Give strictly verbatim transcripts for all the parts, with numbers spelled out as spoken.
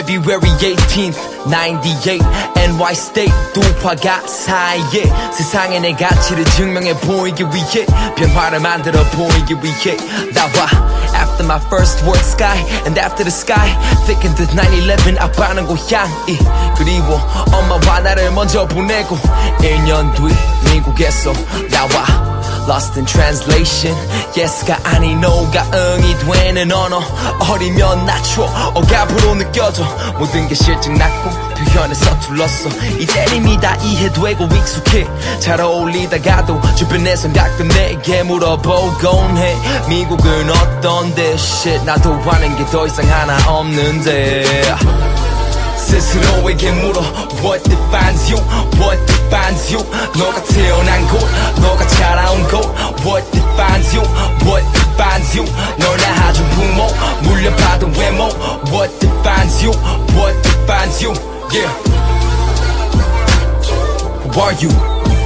February eighteenth ninety-eight 엔 와이 State 두화가 사이에 세상에 내 가치를 증명해 보이기 위해 변화를 만들어 보이기 위해 나와 After my first word sky and after the sky thinking that nine eleven 앞가는 고향이 그리워 엄마와 나를 먼저 보내고 일 년 뒤 미국에서 나와 Lost in translation Yes가 아니 no가 응이 되는 언어 어리면 낮춰 억압으로 느껴져 모든 게 실증났고 표현에 서툴렀어 이젠 이미 다 이해되고 익숙해 잘 어울리다가도 주변에선 가끔 내게 물어보곤 해 미국은 어떤데 shit 나도 하는 게 더 이상 하나 없는데 스스로에게 물어 What defines you? What defines you? 너가 태어난 곳, 너가 자라온 곳 What defines you? What defines you? 널 낳아준 부모, 물려받은 외모 What defines you? What defines you? Yeah Who are you?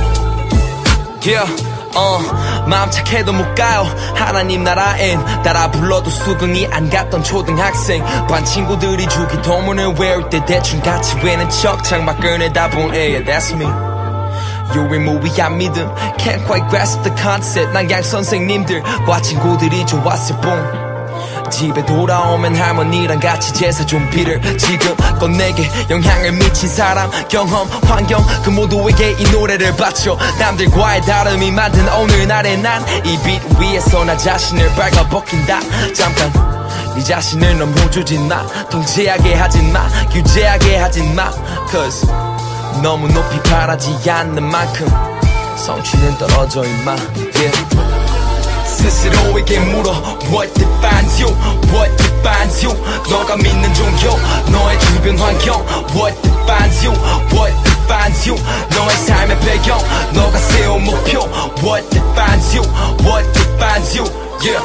Yeah 어, 마음 착해도 못 가요 하나님 나라엔 따라 불러도 수긍이 안 갔던 초등학생 반 친구들이 주기 도문을 외울 때 대충 같이 외는 척 창밖 꺼내다본 애야 That's me 유일무이한 믿음 Can't quite grasp the concept 난 양 선생님들과 친구들이 좋았을 뿐 집에 돌아오면 할머니랑 같이 제사 좀비를 지금껏 내게 영향을 미친 사람 경험 환경 그 모두에게 이 노래를 바쳐 남들과의 다름이 만든 오늘날의 난 이 빛 위에서 나 자신을 빨가벗긴다 잠깐 네 자신을 너무 주진 마 통제하게 하진 마 규제하게 하진 마 Cause 너무 높이 바라지 않는 만큼 성취는 떨어져 임마 yeah. 스스로에게 물어 What defines you? What defines you? 너가 믿는 종교 너의 주변 환경 What defines you? What defines you? 너의 삶의 배경 너가 세운 목표 What defines you? What defines you? Yeah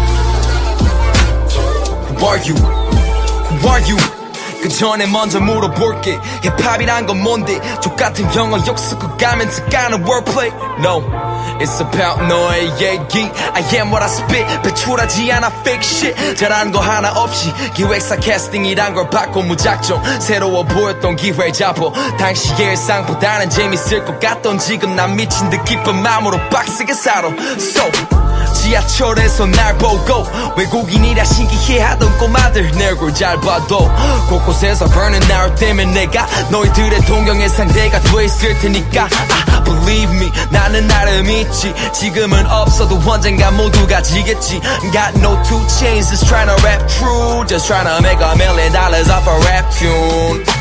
Who are you? Who are you? 그 전에 먼저 물어볼게 힙합이란 건 뭔데 족같은 영어 욕쓰고 가면서 까는 wordplay No It's about 너의 얘기 I am what I spit 배출하지 않아 fake shit 잘하는 거 하나 없이 기획사 캐스팅이란 걸 받고 무작정 새로워 보였던 기회 잡어 당시의 일상보다는 재밌을 것 같던 지금 난 미친 듯 기쁜 마음으로 빡세게 살아 So 지하철에서 날 보고 외국인이라 신기해하던 꼬마들 내 얼굴 잘 봐도 곳곳에서 burning 나올 때면 내가 너희들의 동경의 상대가 돼 있을 테니까 I believe me 나는 나름 있지 지금은 없어도 언젠가 모두 가지겠지 Got no two chains just trying to rap true Just trying to make a million dollars off a rap tune